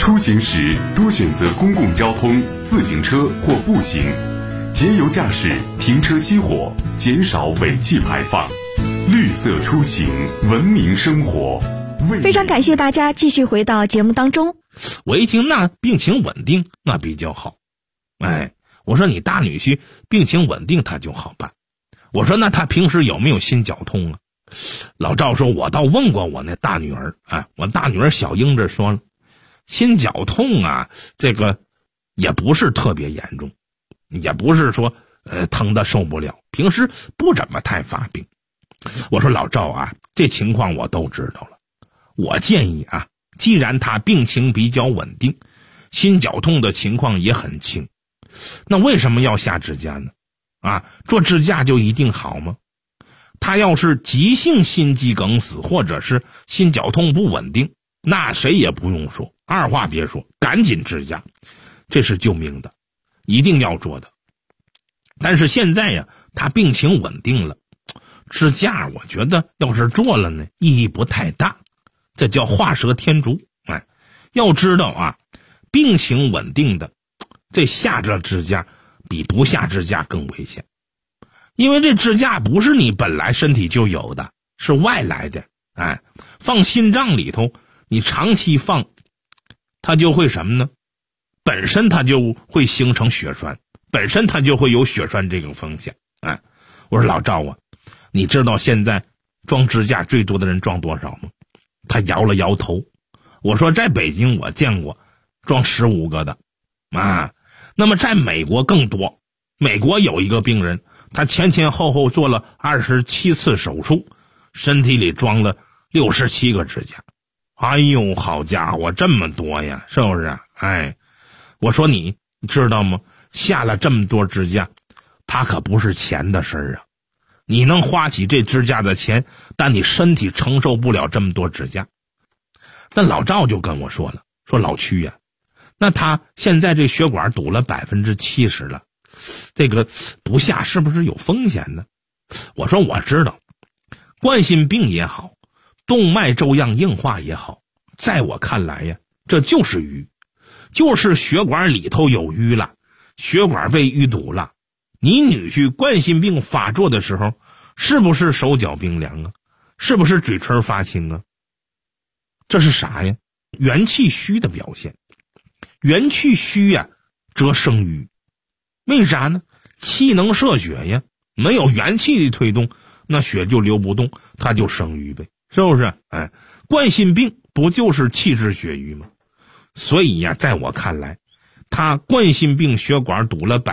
出行时多选择公共交通、自行车或步行，节油驾驶，停车熄火，减少尾气排放。绿色出行，文明生活。 非常感谢大家继续回到节目当中。 我一听那病情稳定，那比较好。我说你大女婿病情稳定他就好办。我说那他平时有没有心绞痛啊？老赵说我倒问过我那大女儿，我大女儿小英这说了，心绞痛啊，这个也不是特别严重，也不是说疼得受不了，平时不怎么太发病。我说老赵啊，这情况我都知道了。我建议啊，既然他病情比较稳定，心绞痛的情况也很轻，那为什么要下支架呢？做支架就一定好吗？他要是急性心肌梗死或者是心绞痛不稳定，那谁也不用说，二话别说，赶紧支架，这是救命的，一定要做的。但是现在呀，他病情稳定了，支架我觉得要是做了呢，意义不太大，这叫画蛇添足。要知道啊，病情稳定的这下这支架比不下支架更危险，因为这支架不是你本来身体就有的，是外来的。放心脏里头，你长期放，它就会什么呢？本身它就会形成血栓，本身它就会有血栓这个风险。我说老赵啊，你知道现在装支架最多的人装多少吗？他摇了摇头。我说在北京我见过装15个的，那么在美国更多。美国有一个病人，他前前后后做了27次手术，身体里装了67个支架。哎呦，好家伙，这么多呀，是不是？我说你知道吗？下了这么多支架，它可不是钱的事儿啊。你能花起这支架的钱，但你身体承受不了这么多支架。那老赵就跟我说了，说老曲呀，那他现在这血管堵了70%了，这个不下是不是有风险呢？我说我知道，冠心病也好，动脉粥样硬化也好，在我看来呀，这就是淤，就是血管里头有淤了，血管被淤堵了。你女婿冠心病发作的时候，是不是手脚冰凉啊？是不是嘴唇发青啊？这是啥呀？元气虚的表现。元气虚呀，则生瘀。为啥呢？气能摄血呀，没有元气的推动，那血就流不动，它就生瘀呗，是不是？冠心病不就是气滞血瘀吗？所以呀，在我看来，他冠心病血管堵了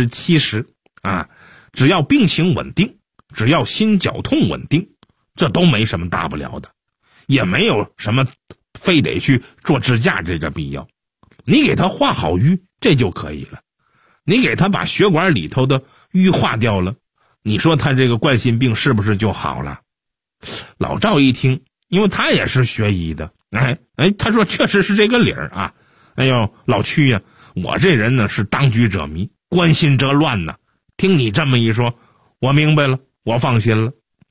70%只要病情稳定，只要心绞痛稳定，这都没什么大不了的，也没有什么非得去做支架这个必要。你给他化好瘀，这就可以了。你给他把血管里头的瘀化掉了，你说他这个冠心病是不是就好了？老赵一听，因为他也是学医的，他说确实是这个理儿啊。哎呦，老曲呀，我这人呢是当局者迷，关心则乱呢。听你这么一说，我明白了，我放心了。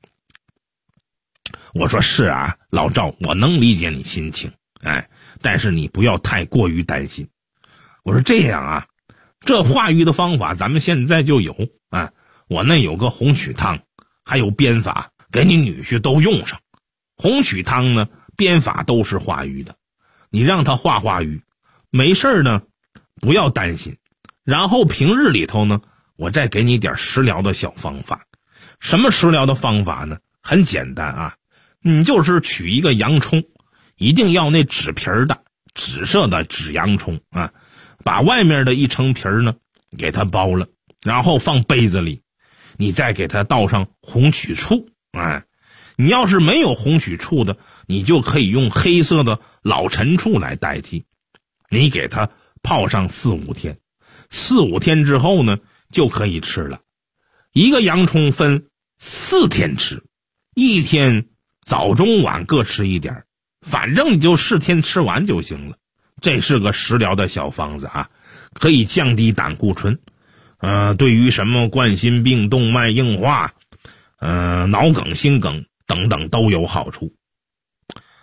我说是啊，老赵，我能理解你心情，但是你不要太过于担心。我说这样啊，这化瘀的方法咱们现在就有我那有个红曲汤，还有鞭法，给你女婿都用上。红曲汤呢，鞭法都是化瘀的，你让他化瘀，没事呢，不要担心。然后平日里头呢，我再给你点食疗的小方法。什么食疗的方法呢？很简单啊，你就是取一个洋葱，一定要那紫皮儿的，紫色的紫洋葱把外面的一层皮儿呢给它剥了，然后放杯子里，你再给它倒上红曲醋你要是没有红曲醋的，你就可以用黑色的老陈醋来代替。你给它泡上4-5天，4、5天之后呢，就可以吃了。一个洋葱分4天吃，1天早中晚各吃一点，反正你就4天吃完就行了。这是个食疗的小方子可以降低胆固醇，对于什么冠心病、动脉硬化、脑梗、心梗等等都有好处。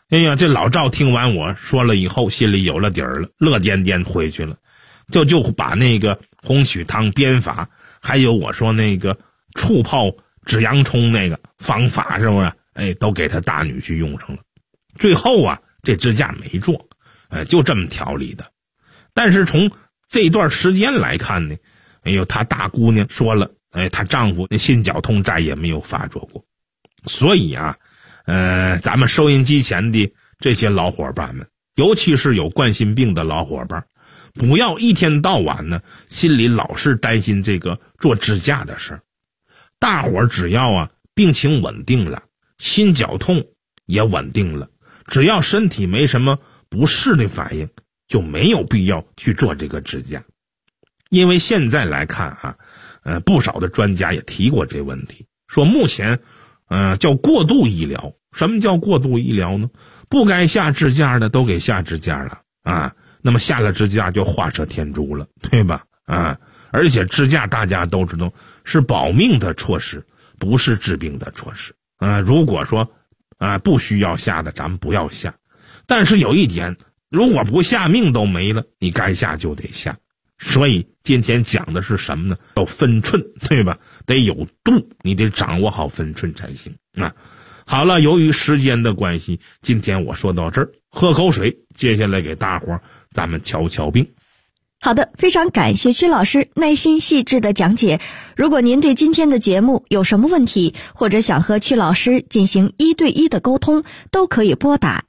哎呀，这老赵听完我说了以后，心里有了底儿了，乐颠颠回去了，就把那个红曲汤编法，还有我说那个醋泡指洋葱那个方法，是不是？哎，都给他大女婿用上了。最后啊，这支架没做，就这么调理的。但是从这段时间来看呢，哎呦，她大姑娘说了，她丈夫那心绞痛再也没有发作过。所以啊，咱们收音机前的这些老伙伴们，尤其是有冠心病的老伙伴，不要一天到晚呢心里老是担心这个做支架的事儿。大伙儿只要啊病情稳定了，心绞痛也稳定了，只要身体没什么不适的反应，就没有必要去做这个支架。因为现在来看啊，不少的专家也提过这问题，说目前叫过度医疗。什么叫过度医疗呢？不该下支架的都给下支架了啊，那么下了支架就画蛇添足了，对吧？啊，而且支架大家都知道是保命的措施，不是治病的措施。如果说不需要下的，咱们不要下。但是有一点，如果不下命都没了，你该下就得下。所以今天讲的是什么呢？要分寸，对吧？得有度，你得掌握好分寸才行啊。好了，由于时间的关系，今天我说到这儿，喝口水，接下来给大伙儿咱们瞧瞧病。 好的，非常感谢曲老师耐心细致的讲解。如果您对今天的节目有什么问题，或者想和曲老师进行1对1的沟通，都可以拨打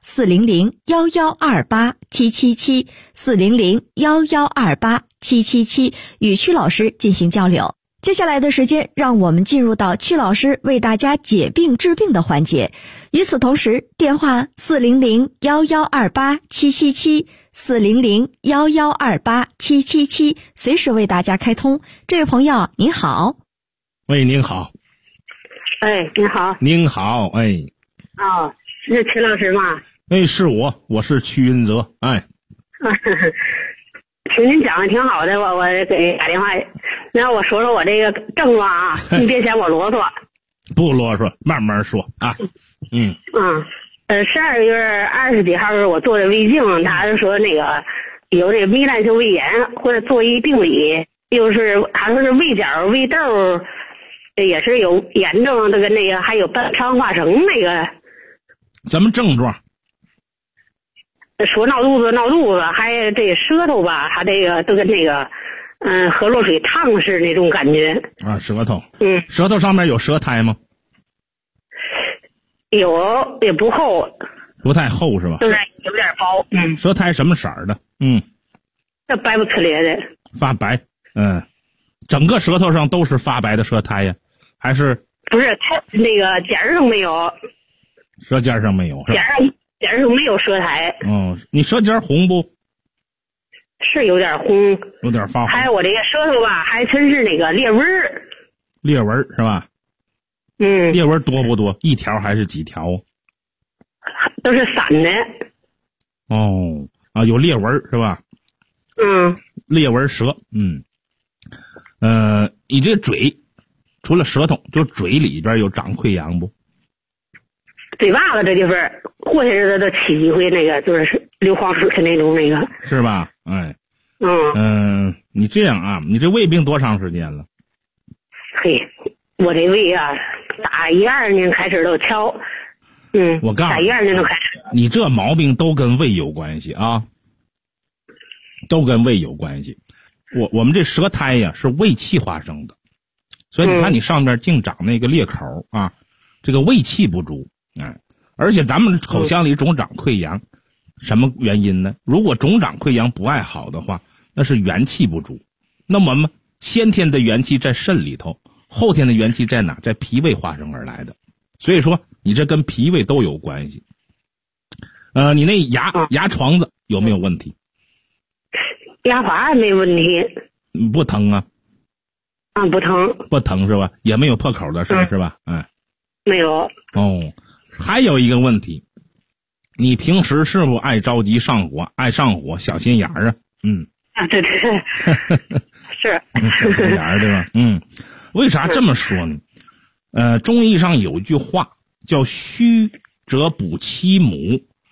400-1128-777 400-1128-777与曲老师进行交流。接下来的时间，让我们进入到曲老师为大家解病治病的环节。与此同时，电话400-1128-777 400-1128-777随时为大家开通。这位朋友您好。 喂，您好。 哎，您好。 您好，哎。 哦，是曲老师吗？ 哎，是我是曲云泽，哎。 听您讲的挺好的，我给打电话，让我说说我这个症状啊，你别嫌我啰嗦。 不啰嗦，慢慢说啊。 12月20几号我做的胃镜，他就说那个有这个糜烂性胃炎，或者做一病理，又是他说是胃角、胃窦，也是有炎症，这个那个还有半肠化绳那个。 什么症状？ 说闹肚子，还这舌头吧，他这个都跟那个喝热水烫似那种感觉啊。舌头，舌头上面有舌苔吗？ 有，也不厚， 不太厚是吧？ 就是有点薄。 舌苔什么色儿的？ 这白不呲咧的， 发白。整个舌头上都是发白的舌苔呀，还是？ 不是，它那个尖儿上没有， 舌尖上没有是吧？ 尖上没有舌苔。 你舌尖红不？ 是有点红， 有点发红。 还有我这个舌头吧，还真是那个裂纹儿。 裂纹是吧？裂纹多不多？一条还是几条？ 都是散的。 有裂纹是吧？裂纹舌。你这嘴除了舌头，就嘴里边有长溃疡不？ 嘴巴子这地方过些日子都起几回那个就是硫磺水的那种那个。 是吧？你这样啊，你这胃病多长时间了？ 嘿，我这胃啊，打12年开始都瞧。 我告诉你， 打12年都开始。 你这毛病都跟胃有关系啊，都跟胃有关系。我们这舌苔呀是胃气化生的，所以你看你上面净长那个裂口啊，这个胃气不足。而且咱们口腔里总长溃疡，什么原因呢？如果总长溃疡不爱好的话，那是元气不足。那么我们先天的元气在肾里头，后天的元气在哪？在脾胃化生而来的。所以说你这跟脾胃都有关系。你那牙床子有没有问题？ 牙滑没问题。 不疼啊？ 不疼。 不疼是吧？也没有破口的事是吧？ 没有。 还有一个问题，你平时是不是爱着急上火，爱上火，小心眼儿啊？ 对，是小心眼儿对吧？为啥这么说呢？中医上有句话叫虚则补其母，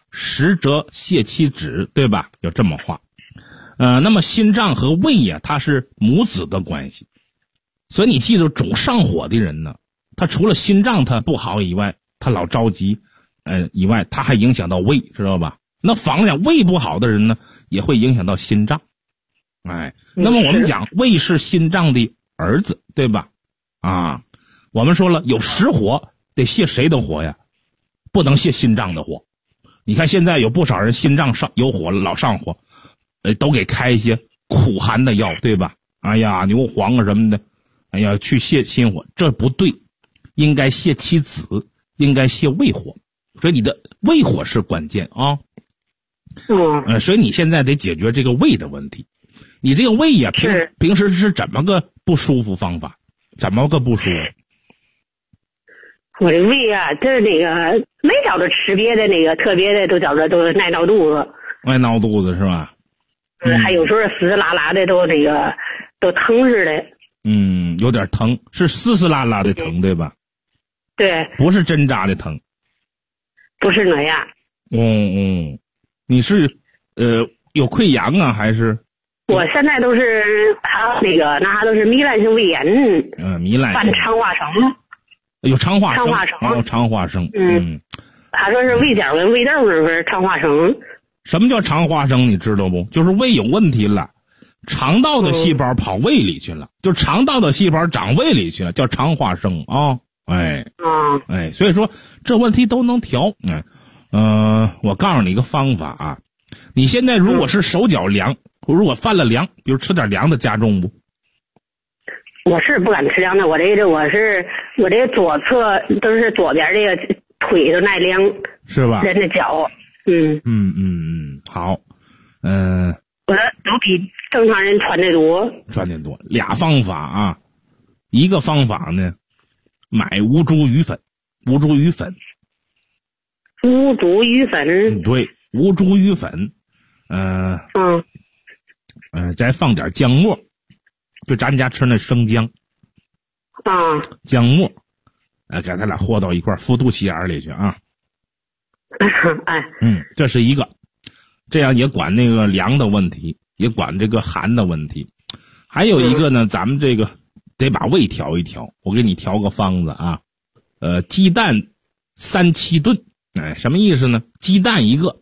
实则泻其子，对吧？有这么话。那么心脏和胃呀，它是母子的关系。所以你记住，总上火的人呢，他除了心脏他不好以外，他老着急，以外他还影响到胃，知道吧？那反讲胃不好的人呢，也会影响到心脏。那么我们讲胃是心脏的儿子，对吧？我们说了，有实火得泄谁的火呀？不能泄心脏的火。你看现在有不少人心脏有火了，老上火，都给开一些苦寒的药，对吧？牛黄啊什么的，去泄心火，这不对，应该泄其子，应该泄胃火。所以你的胃火是关键啊。所以你现在得解决这个胃的问题。你这个胃呀，平时是怎么个不舒服方法？怎么个不舒服？ 我这胃啊，就是那个没觉着吃别的那个特别的，都觉着都爱闹肚子。 爱闹肚子是吧？ 还有时候撕撕拉拉的都那个都疼似的。 有点疼，是撕撕拉拉的疼，对吧？ 对。不是针扎的疼。 不是那样。 你是有溃疡啊，还是？ 我现在都是那都是糜烂性胃炎。 糜烂性。 犯肠化生。 有肠化生。 肠化生。他说是胃角跟胃窦是肠化生。 什么叫肠化生？你知道不？就是胃有问题了，肠道的细胞跑胃里去了，就肠道的细胞长胃里去了，叫肠化生啊。所以说这问题都能调。我告诉你一个方法啊，你现在如果是手脚凉，如果犯了凉，比如吃点凉的加重不？ 我是不敢吃凉的，我这左侧都是左边这个腿都耐凉，是吧？人的脚。 好。 我都比正常人穿的多。 俩方法啊，一个方法呢，买无竹鱼粉。无竹鱼粉。对，无竹鱼粉。再放点姜末，就咱家吃那生姜。姜末，给它俩和到一块，敷肚脐眼里去啊。这是一个，这样也管那个凉的问题，也管这个寒的问题。还有一个呢，咱们这个得把胃调一调。我给你调个方子啊，鸡蛋3七炖。什么意思呢？鸡蛋1个，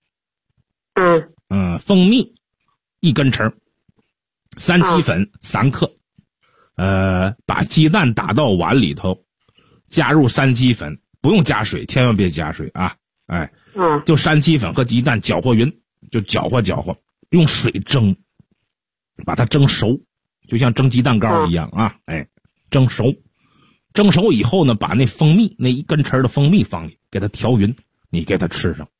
蜂蜜1根匙，3七粉3克，把鸡蛋打到碗里头，加入3七粉，不用加水，千万别加水啊！就3七粉和鸡蛋搅和匀，就搅和，用水蒸，把它蒸熟，就像蒸鸡蛋糕一样啊！蒸熟以后呢，把那蜂蜜那1根匙的蜂蜜放里，给它调匀，你给它吃上。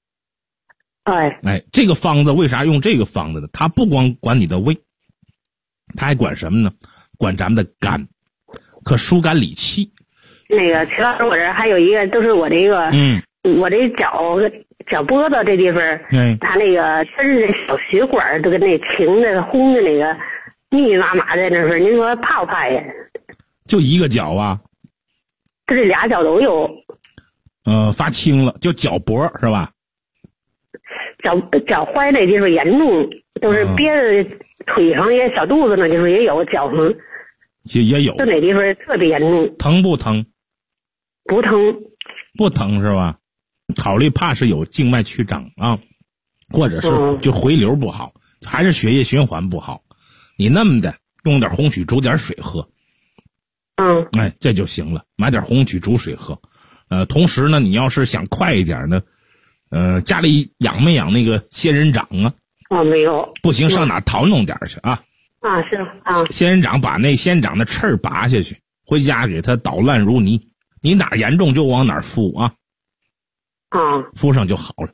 这个方子为啥用这个方子呢？它不光管你的胃，它还管什么呢？管咱们的肝，可疏肝理气。 那个齐老师，我这还有一个，都是我这个，我这脚脖子这地方，它那个真是小血管都跟那青的红的那个密密麻麻的那份，您说怕不怕呀？ 就一个脚啊？ 这俩脚都有。 发青了，就脚脖是吧？ 脚踝那地方严重，都是别的腿上也小肚子那地方也有，脚上也有。 就哪地方特别严重？ 疼不疼？ 不疼。 不疼是吧？考虑怕是有静脉曲张啊，或者是就回流不好，还是血液循环不好。你那么的用点红曲煮点水喝。这就行了，买点红曲煮水喝。同时呢，你要是想快一点呢，家里养没养那个仙人掌啊？ 没有。 不行，上哪淘弄点去啊？ 是啊。 仙人掌把那仙人掌的刺儿拔下去，回家给它捣烂如泥，你哪严重就往哪敷啊。敷上就好了。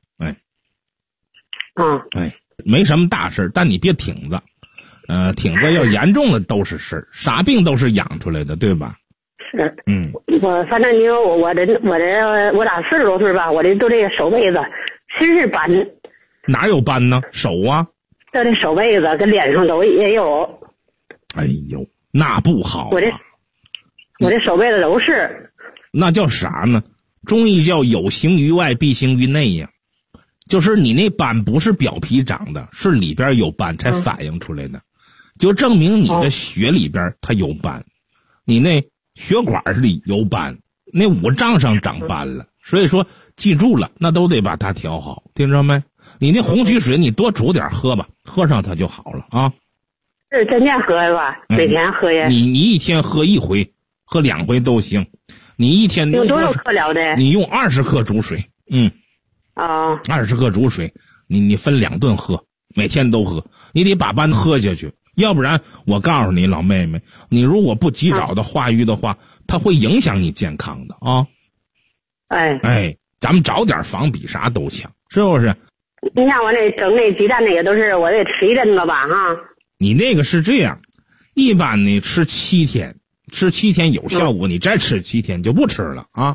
没什么大事，但你别挺着。挺着要严重的都是事儿，啥病都是养出来的，对吧？ 是。我反正你说我打40多岁吧，我这都这个手背子全是斑。 哪有斑呢？手啊？ 这手背子跟脸上都也有。 哎呦，那不好。 我这手背子都是。 那叫啥呢？中医叫有形于外，必形于内呀。 就是你那斑不是表皮长的，是里边有斑才反映出来的，就证明你的血里边它有斑，你那血管里有斑，那五脏上长斑了。所以说记住了，那都得把它调好，听着没？你那红曲水你多煮点喝吧，喝上它就好了啊。 是天天喝是吧？每天喝呀？ 你一天喝1回，喝2回都行。你一天用多少克了的？ 你用20克煮水，20克煮水，你分2顿喝，每天都喝，你得把斑喝下去，要不然我告诉你老妹妹，你如果不及早的化瘀的话，它会影响你健康的啊。咱们早点防比啥都强，是不是？ 你像我那整那鸡蛋那个都是我得吃1阵子吧哈。 你那个是这样，一般你吃7天，吃7天有效果，你再吃7天就不吃了啊。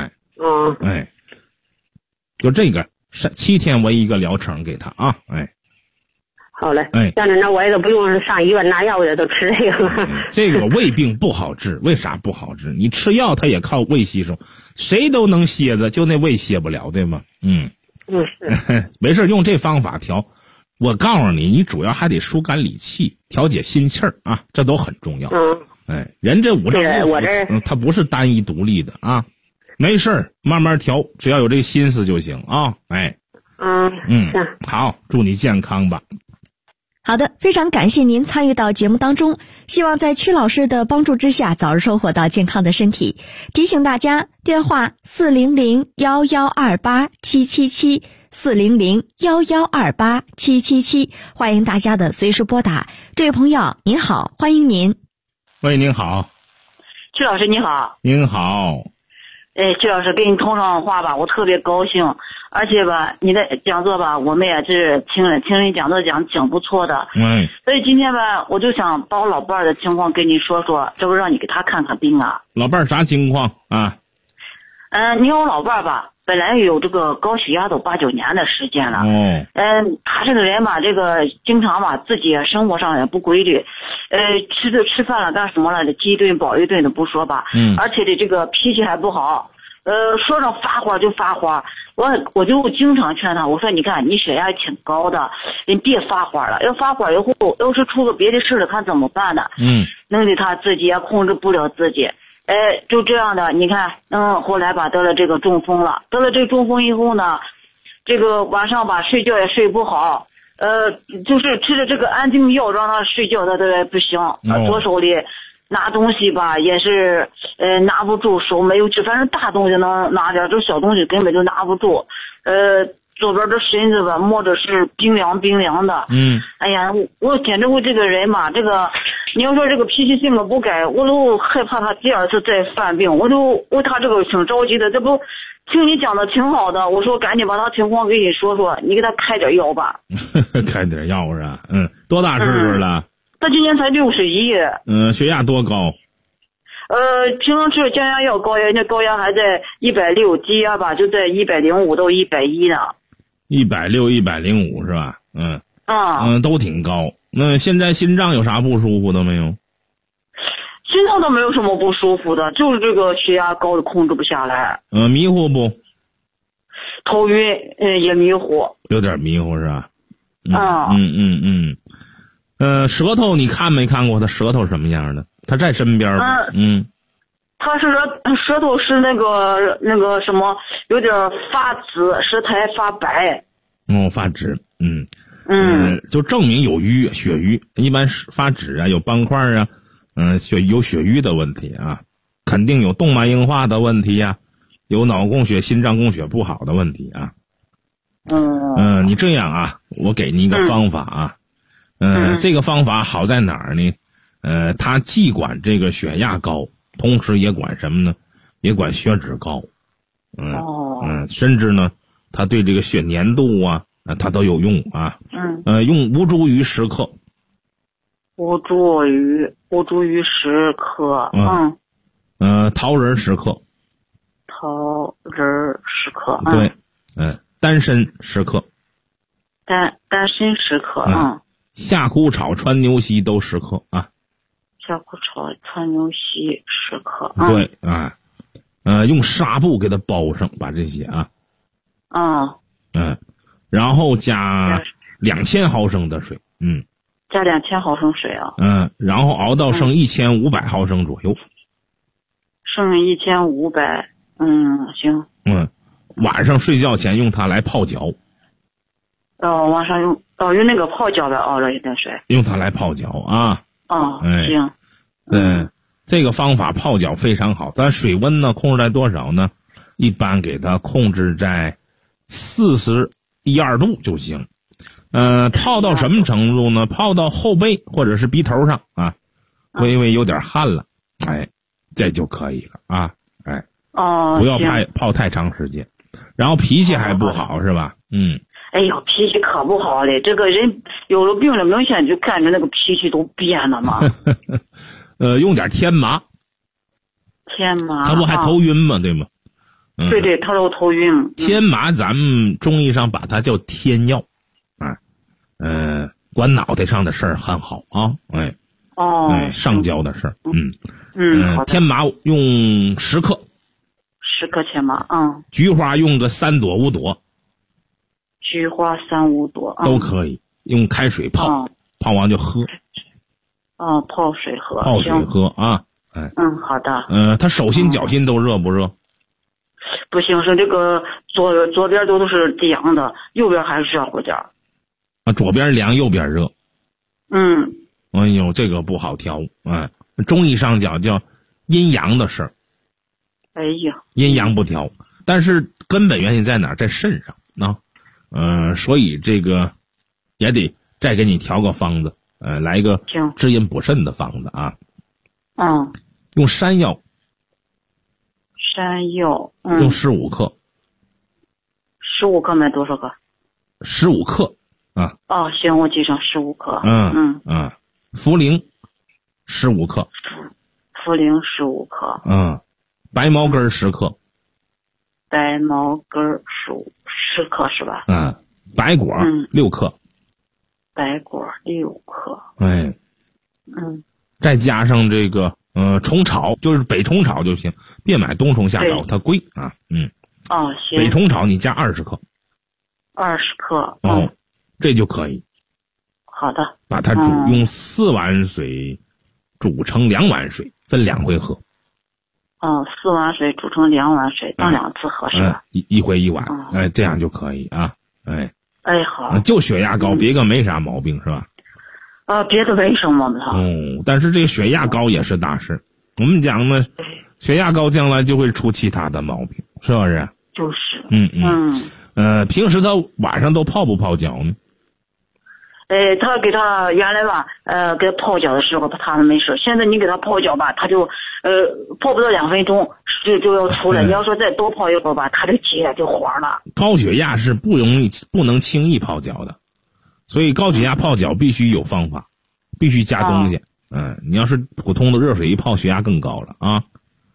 就这个7天为一个疗程给他啊。 好嘞。像那我也都不用上医院拿药的，都吃这个了。 这个胃病不好治，为啥不好治？你吃药它也靠胃吸收，谁都能歇着，就那胃歇不了，对吗？ 是。 没事，用这方法调。我告诉你，你主要还得疏肝理气，调节心气儿啊，这都很重要。人这五脏六腑，它不是单一独立的啊。没事，慢慢调，只要有这个心思就行啊。好，祝你健康吧。 好的，非常感谢您参与到节目当中，希望在曲老师的帮助之下早日收获到健康的身体。提醒大家，电话400-1128-777，400-1128-777，欢迎大家的随时拨打。这位朋友您好，欢迎您。 喂，您好。 曲老师你好。 您好。 曲老师跟你通上话吧，我特别高兴，而且吧，你的讲座吧，我们也是听你讲座讲挺不错的。所以今天吧，我就想把我老伴儿的情况跟你说说，这不让你给他看看病啊。 老伴儿啥情况啊？ 你看我老伴儿吧，本来有这个高血压都8、9年的时间了。他这个人吧，这个经常吧自己生活上也不规律，吃饭了干什么了，饥一顿饱一顿的不说吧，而且这个脾气还不好，说上发火就发火。我就经常劝他，我说你看你血压挺高的，你别发火了，要发火以后要是出个别的事了，看怎么办呢？弄得他自己也控制不了自己。就这样的，你看，后来吧得了这个中风了，得了这中风以后呢，这个晚上吧睡觉也睡不好，就是吃了这个安定药让他睡觉他都不行，左手里拿东西吧也是拿不住，手没有指，反正大东西能拿点，这小东西根本就拿不住，左边的身子吧摸着是冰凉的。哎呀，我简直我这个人嘛，这个你要说这个脾气性格不改，我都害怕他第2次再犯病，我就为他这个挺着急的。这不听你讲的挺好的，我说赶紧把他情况给你说说，你给他开点药吧。 开点药是吧？多大岁数了？ 他今年才61。 血压多高？ 平常吃降压药，高压那高压还在160，低压吧就在105到110呢。 160、105是吧？都挺高。那现在心脏有啥不舒服的没有？ 心脏倒没有什么不舒服的，就是这个血压高的控制不下来。 迷糊不？ 头晕，也迷糊。 有点迷糊是吧？舌头你看没看过他舌头什么样的？他在身边吗？ 他是舌头是那个什么，有点发紫，舌苔发白。 发紫。就证明有瘀，血瘀，一般是发紫啊，有斑块啊，有血瘀的问题啊，肯定有动脉硬化的问题呀，有脑供血、心脏供血不好的问题啊。你这样啊，我给你一个方法啊。这个方法好在哪儿呢？它既管这个血压高，同时也管什么呢？也管血脂高。甚至呢，它对这个血粘度啊，它都有用啊。用吴茱萸10克。 吴茱萸10克。 桃仁10克。 桃仁10克。 对。丹参10克。 丹参10克。 夏枯草、川牛膝都10克啊。 夏枯草、川牛膝10克。 对啊。用纱布给它包上，把这些啊。 然后加2000毫升的水， 加2000毫升水啊。 然后熬到剩1500毫升左右。 剩1500，行。 晚上睡觉前用它来泡脚。 晚上用那个泡脚的熬了一点水。 用它来泡脚啊。 行。 这个方法泡脚非常好。咱水温呢控制在多少呢？一般给它控制在41、2度就行。泡到什么程度呢？泡到后背或者是鼻头上啊，微微有点汗了，这就可以了啊。不要泡太长时间。然后脾气还不好是吧？ 哎呦，脾气可不好嘞！这个人有了病了，明显就感觉那个脾气都变了嘛。 用点天麻。 天麻， 他不还头晕吗？对吗？ 对，他说我头晕。 天麻咱们中医上把它叫天药，管脑袋上的事儿很好啊。上焦的事儿。 好的。 天麻用10克。 10克天麻。 菊花用个3朵5朵。 菊花3、5朵都可以，用开水泡，泡完就喝。 泡水喝。 泡水喝啊。 好的。 他手心脚心都热不热？ 不行，是这个左边都是凉的，右边还是热乎点。 左边凉，右边热。哎呦，这个不好调。中医上讲叫阴阳的事儿。 哎呀， 阴阳不调，但是根本原因在哪儿？在肾上啊。所以这个也得再给你调个方子，来一个滋阴补肾的方子啊。用山药。 山药。 用15克。 15克买多少个 ？15克啊。 行，我记上15克。 茯苓15克。 茯苓15克。 白茅根10克。 白茅根10克是吧？ 白果6克。 白果6克。 再加上这个虫草，就是北虫草就行，别买冬虫夏草，它贵啊。 行。 北虫草你加20克。 20克。 这就可以。 好的。 把它用4碗水煮成2碗水，分2回喝。 4碗水煮成2碗水，当2次喝是吧？ 一回1碗。这样就可以啊。 好。 就血压高，别个没啥毛病是吧？ 别的没什么了。 但是这个血压高也是大事。我们讲呢，血压高将来就会出其他的毛病，是不是？ 就是。 平时他晚上都泡不泡脚呢？ 他给他原来吧，给他泡脚的时候他没事。现在你给他泡脚吧，他就泡不到2分钟就要出来。你要说再多泡一会儿吧，他这脚就黄了。 高血压是不能轻易泡脚的，所以高血压泡脚必须有方法，必须加东西。你要是普通的热水一泡，血压更高了啊。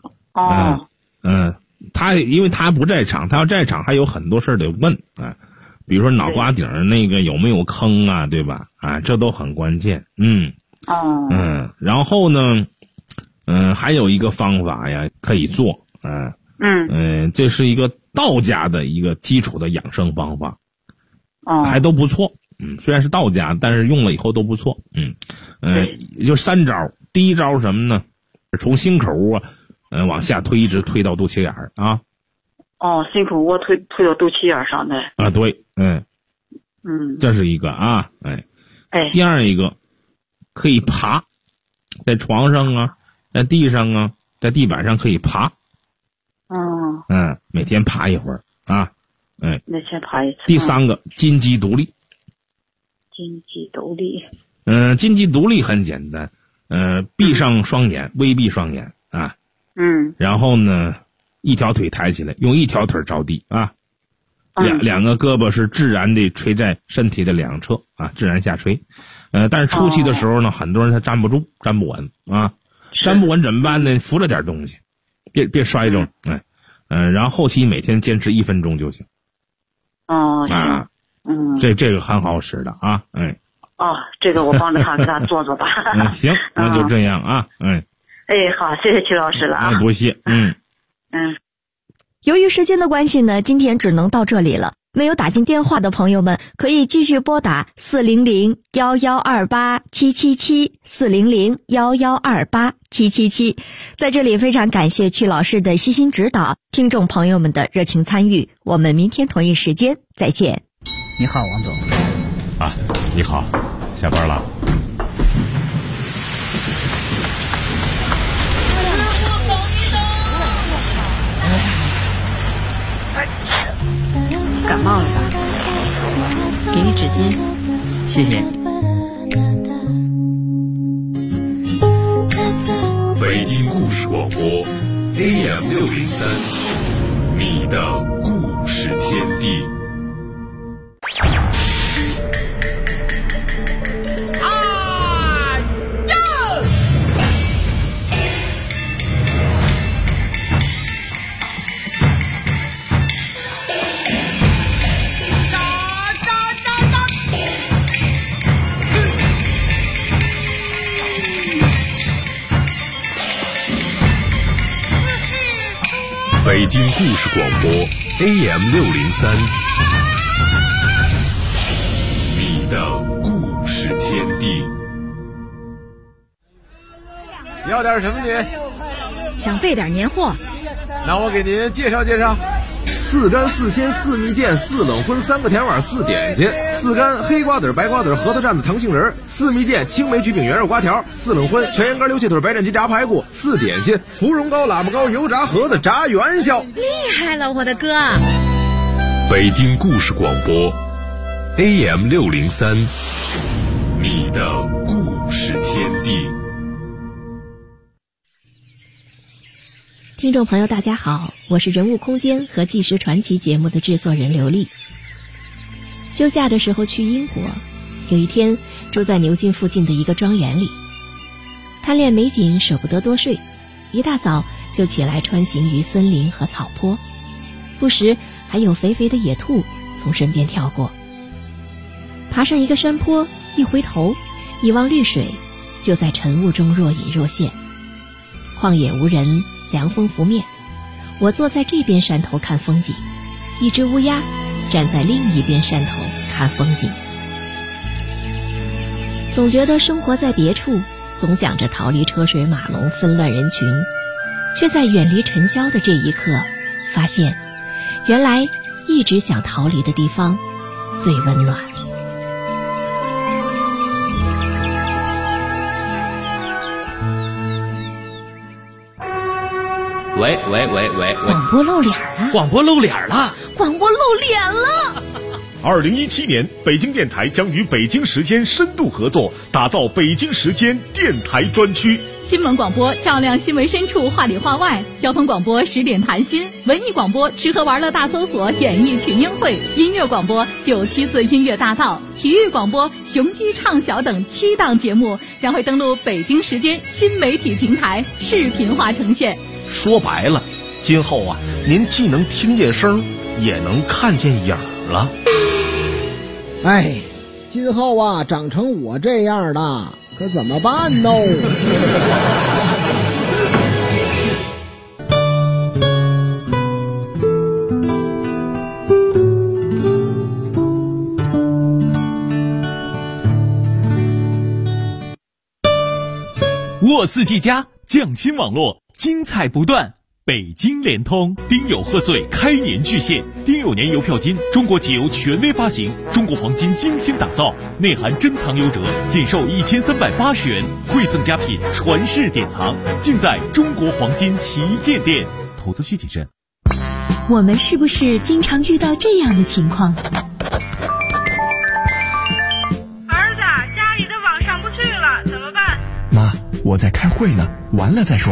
因为他不在场，他要在场还有很多事得问比如说脑瓜顶那个有没有坑啊，对吧？这都很关键。然后呢，还有一个方法呀，可以做。这是一个道家的一个基础的养生方法。还都不错。虽然是道家，但是用了以后都不错。就3招。第一招是什么呢？从心口窝往下推，一直推到肚脐眼啊。 心口窝推到肚脐眼上的。 对。这是一个啊。第二一个可以爬，在床上啊，在地上啊，在地板上可以爬。每天爬一会儿啊。 每天爬一次。 第3个金鸡独立。 金鸡独立。 金鸡独立很简单。闭上双眼，微闭双眼啊。然后呢，一条腿抬起来，用一条腿着地啊。两个胳膊是自然的垂在身体的2侧啊，自然下垂。但是初期的时候呢，很多人他站不住，站不稳啊。站不稳怎么办呢？扶着点东西，别摔着。然后后期每天坚持1分钟就行。这个很好使的啊。 这个我帮着他给他做吧。 行，那就这样啊。 好，谢谢曲老师了啊。 不谢。 由于时间的关系呢，今天只能到这里了。 没有打进电话的朋友们，可以继续拨打400-1128-777，400-1128-777。在这里非常感谢曲老师的悉心指导，听众朋友们的热情参与。我们明天同一时间再见。 你好，王总。 啊，你好，下班了。 感冒了吧？给你纸巾。 谢谢。 北京故事广播 AM603，你的故事天地。北京故事广播 AM603，你的故事天地。 要点什么您？ 想备点年货。 那我给您介绍介绍。 4干4鲜4蜜饯4冷荤3个甜碗4点心，4干黑瓜子白瓜子核桃蘸子糖杏仁，4蜜饯青梅焗饼圆肉瓜条，4冷荤全羊肝溜切腿白斩鸡炸排骨，4点心芙蓉糕喇叭糕油炸盒子炸元宵。 厉害了，我的哥！ 北京故事广播 AM603，你的故事天地。 听众朋友大家好，我是人物空间和纪实传奇节目的制作人刘丽。休假的时候去英国，有一天住在牛津附近的一个庄园里，贪恋美景舍不得多睡，一大早就起来穿行于森林和草坡，不时还有肥肥的野兔从身边跳过。爬上一个山坡，一回头一望绿水，就在晨雾中若隐若现。旷野无人，凉风拂面，我坐在这边山头看风景，一只乌鸦站在另一边山头看风景。总觉得生活在别处，总想着逃离车水马龙纷乱人群，却在远离尘嚣的这一刻，发现原来一直想逃离的地方最温暖。 喂， 广播露脸了！ 广播露脸了！ 广播露脸了 ！2017年，北京电台将与北京时间深度合作，打造北京时间电台专区。 新闻广播照亮新闻深处，话里话外；交通广播10点谈心；文艺广播吃喝玩乐大搜索，演艺群英会；音乐广播974音乐大道；体育广播雄鸡唱晓等7档节目将会登陆北京时间新媒体平台，视频化呈现。 说白了，今后啊，您既能听见声，也能看见影了。 哎，今后啊，长成我这样的，可怎么办呢？ 沃四 G 加匠心网络，精彩不断。北京联通丁酉贺岁开年巨献，丁酉年邮票金，中国集邮权威发行，中国黄金精心打造，内含珍藏优折，仅售1380元，贵赠佳品，传世典藏，尽在中国黄金旗舰店。投资需谨慎。 我们是不是经常遇到这样的情况？ 儿子，家里的网上不去了，怎么办？ 妈，我在开会呢，完了再说。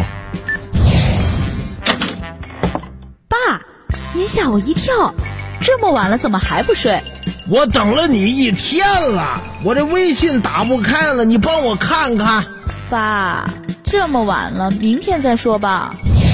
您吓我一跳，这么晚了怎么还不睡？ 我等了你1天了，我这微信打不开了，你帮我看看。 爸，这么晚了，明天再说吧。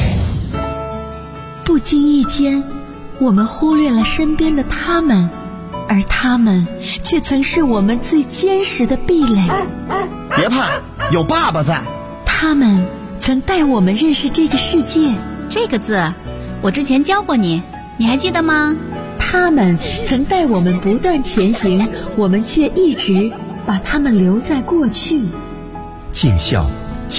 不经意间，我们忽略了身边的他们，而他们却曾是我们最坚实的壁垒。 别怕，有爸爸在。 他们曾带我们认识这个世界。 这个字，我之前教过你，你还记得吗？ 他们曾带我们不断前行，我们却一直把他们留在过去。 尽孝